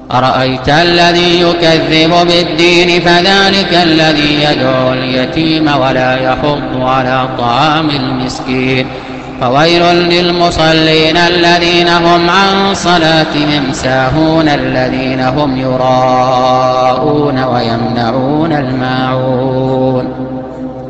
أرأيت الذي يكذب بالدين فذلك الذي يدعو اليتيم ولا يحض على طعام المسكين. فويل للمصلين الذين هم عن صلاتهم ساهون الذين هم يراءون ويمنعون الماعون.